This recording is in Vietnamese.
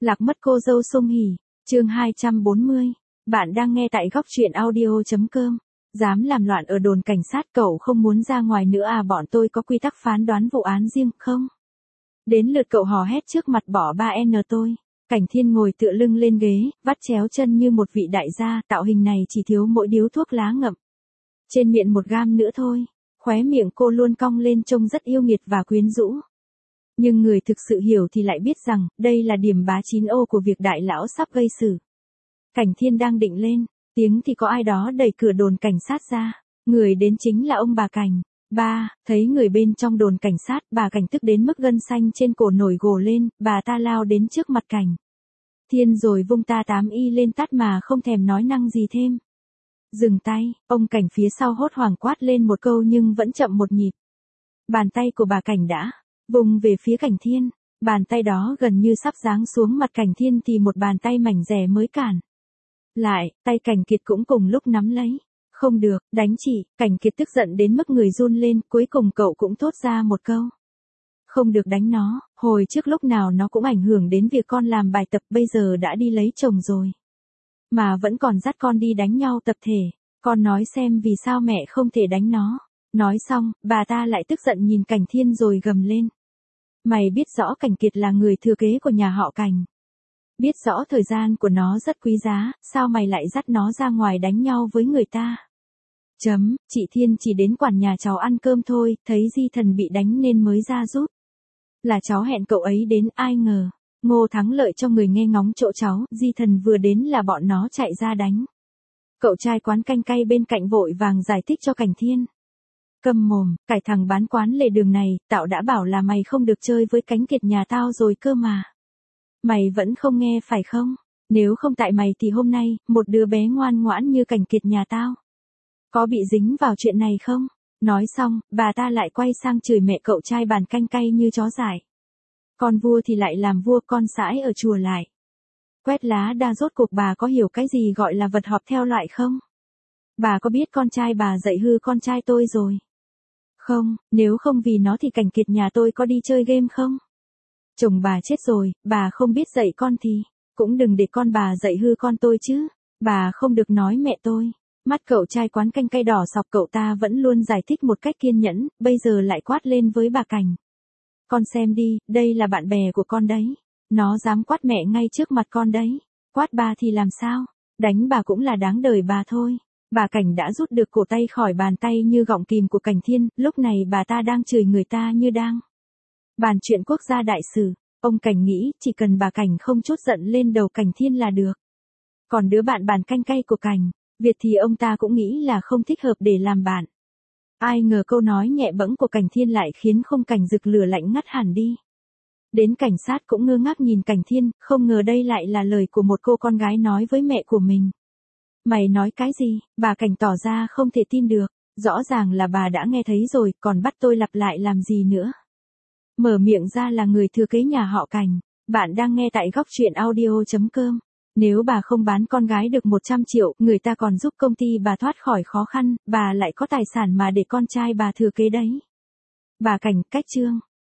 Lạc mất cô dâu Song Hỷ, chương 240. Bạn đang nghe tại góc truyện audio.com. Dám làm loạn ở đồn cảnh sát, cậu không muốn ra ngoài nữa à? Bọn tôi có quy tắc phán đoán vụ án riêng không? Đến lượt cậu hò hét trước mặt bỏ 3N tôi. Cảnh Thiên ngồi tựa lưng lên ghế, vắt chéo chân như một vị đại gia, tạo hình này chỉ thiếu mỗi điếu thuốc lá ngậm trên miệng 1 gam nữa thôi. Khóe miệng cô luôn cong lên trông rất yêu nghiệt và quyến rũ. Nhưng người thực sự hiểu thì lại biết rằng, đây là điểm bá 9O của việc đại lão sắp gây sự. Cảnh Thiên đang định lên tiếng thì có ai đó đẩy cửa đồn cảnh sát ra. Người đến chính là ông bà Cảnh. Thấy người bên trong đồn cảnh sát, bà Cảnh tức đến mức gân xanh trên cổ nổi gồ lên, bà ta lao đến trước mặt Cảnh Thiên rồi vung ta 8Y lên tát mà không thèm nói năng gì thêm. Dừng tay, ông Cảnh phía sau hốt hoảng quát lên một câu nhưng vẫn chậm một nhịp. Bàn tay của bà Cảnh đã vùng về phía Cảnh Thiên. Bàn tay đó gần như sắp giáng xuống mặt Cảnh Thiên thì một bàn tay mảnh dẻ mới cản lại, tay Cảnh Kiệt cũng cùng lúc nắm lấy. Không được, đánh chị. Cảnh Kiệt tức giận đến mức người run lên, cuối cùng cậu cũng thốt ra một câu. Không được đánh nó, hồi trước lúc nào nó cũng ảnh hưởng đến việc con làm bài tập, bây giờ đã đi lấy chồng rồi mà vẫn còn dắt con đi đánh nhau tập thể. Con nói xem vì sao mẹ không thể đánh nó. Nói xong, bà ta lại tức giận nhìn Cảnh Thiên rồi gầm lên. Mày biết rõ Cảnh Kiệt là người thừa kế của nhà họ Cảnh. Biết rõ thời gian của nó rất quý giá, sao mày lại dắt nó ra ngoài đánh nhau với người ta? Chị Thiên chỉ đến quản nhà cháu ăn cơm thôi, thấy Di Thần bị đánh nên mới ra giúp. Là cháu hẹn cậu ấy đến, ai ngờ. Ngô Thắng Lợi cho người nghe ngóng chỗ cháu, Di Thần vừa đến là bọn nó chạy ra đánh. Cậu trai quán canh cay bên cạnh vội vàng giải thích cho Cảnh Thiên. Câm mồm, cái thằng bán quán lề đường này, tao đã bảo là mày không được chơi với Cánh Kiệt nhà tao rồi cơ mà. Mày vẫn không nghe phải không? Nếu không tại mày thì hôm nay, một đứa bé ngoan ngoãn như Cảnh Kiệt nhà tao có bị dính vào chuyện này không? Nói xong, bà ta lại quay sang chửi mẹ cậu trai bàn canh cay như chó dại. Con vua thì lại làm vua, con sãi ở chùa lại quét lá đa. Rốt cuộc bà có hiểu cái gì gọi là vật họp theo loại không? Bà có biết con trai bà dạy hư con trai tôi rồi không? Nếu không vì nó thì Cảnh Kiệt nhà tôi có đi chơi game không? Chồng bà chết rồi, bà không biết dạy con thì cũng đừng để con bà dạy hư con tôi chứ. Bà không được nói mẹ tôi. Mắt cậu trai quán canh cay đỏ sọc, cậu ta vẫn luôn giải thích một cách kiên nhẫn, bây giờ lại quát lên với bà Cảnh. Con xem đi, đây là bạn bè của con đấy. Nó dám quát mẹ ngay trước mặt con đấy. Quát bà thì làm sao? Đánh bà cũng là đáng đời bà thôi. Bà Cảnh đã rút được cổ tay khỏi bàn tay như gọng kìm của Cảnh Thiên, lúc này bà ta đang chửi người ta như đang bàn chuyện quốc gia đại sự. Ông Cảnh nghĩ chỉ cần bà Cảnh không trút giận lên đầu Cảnh Thiên là được. Còn đứa bạn bàn canh cay của Cảnh Việt thì ông ta cũng nghĩ là không thích hợp để làm bạn. Ai ngờ câu nói nhẹ bẫng của Cảnh Thiên lại khiến Không Cảnh rực lửa lạnh ngắt hẳn đi. Đến cảnh sát cũng ngơ ngác nhìn Cảnh Thiên, không ngờ đây lại là lời của một cô con gái nói với mẹ của mình. Mày nói cái gì? Bà Cảnh tỏ ra không thể tin được. Rõ ràng là bà đã nghe thấy rồi, còn bắt tôi lặp lại làm gì nữa? Mở miệng ra là người thừa kế nhà họ Cảnh. Bạn đang nghe tại góc truyện audio.com. Nếu bà không bán con gái được 100 triệu, người ta còn giúp công ty bà thoát khỏi khó khăn, bà lại có tài sản mà để con trai bà thừa kế đấy. Bà Cảnh, cách chương.